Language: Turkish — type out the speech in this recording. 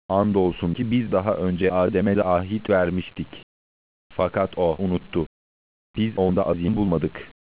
Andolsun ki biz daha önce Adem'e de ahit vermiştik. Fakat o unuttu. Biz onda azim bulmadık.